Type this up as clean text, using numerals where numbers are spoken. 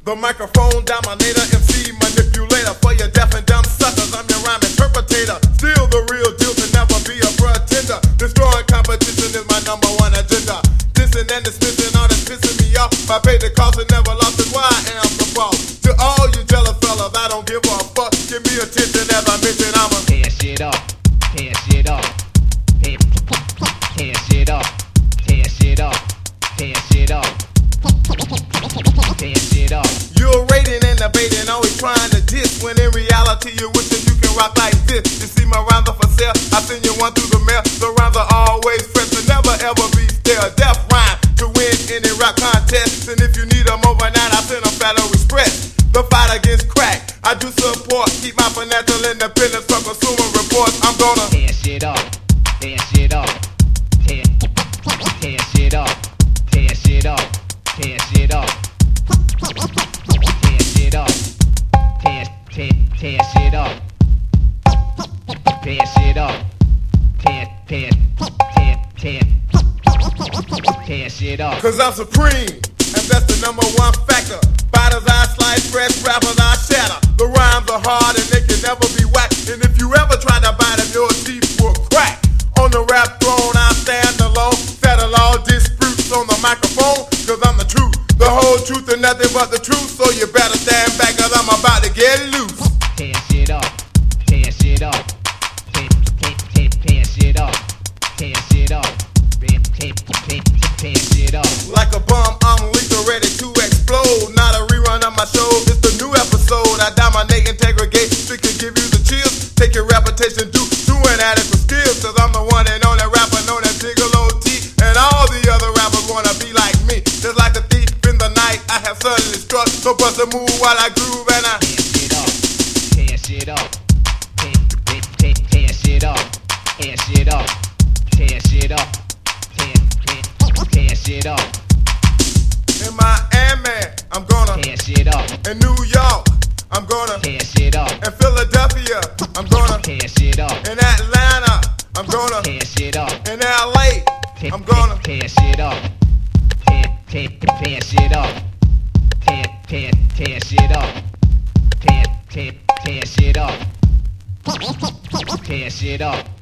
The microphone dominator, MC manipulator. For your deaf and dumb suckers, I'm your rhyme interpretator. Still the real deal to never be a pretender. Destroying competition is my number one agenda. Dissing and dismissing all that's pissing me off. I paid the cost and never lost it. Why I am the boss. To all you jealous fellas, I don't give a fuck. Give me attention as I mention I'm a tear shit up, tear shit up, tear shit up, tear shit up, tear shit up, tear shit up. You're rating and debating, always trying to diss, when in reality you're wishing you can rock like this. You see my rhymes are for sale, I send you one through the mail. The rhymes are always fresh and never ever be stale. Death rhyme to win any rap contest, and if you need them overnight, I send them Federal Express. The fight against crack, I do support, keep my financial independence from consumer reports. I'm gonna tear shit up, tear shit up, tear shit up, tear shit up, tear shit up, tear shit up, tear shit up, tear shit up, tear shit up. Cause I'm supreme, and that's the number one factor. Fighters I slice, fresh rappers I shatter. The rhymes are hard and they can never be whacked. And if you ever try to bite them, your teeth will crack. On the rap throne I stand alone, settle all disputes on the microphone. Cause I'm the truth, the whole truth and nothing but the truth. So you better stand back cause I'm about to get loose. Tear shit up, tear shit up, tear shit up, tear shit up, tear shit up. Like a bomb, I'm lethal, ready to explode. Not a rerun of my show, it's the new episode. I dominate, integrate, strictly give you the chills. Take your reputation due to inadequate skills. Cause I'm the one and only rapper known as Gigolo T. And all the other rappers wanna be like me. Just like a thief in the night, I have suddenly struck. So bust a move while I groove and I tear shit up, tear shit up, tear shit up, tear shit up, tear shit up. In Miami, I'm gonna tear shit up. In New York, I'm gonna tear shit up. In Philadelphia, I'm gonna tear shit up. In Atlanta, I'm gonna tear shit up. In LA, I'm gonna tear shit up. Tear shit up. Tear shit up. Tear shit up. Tear shit up.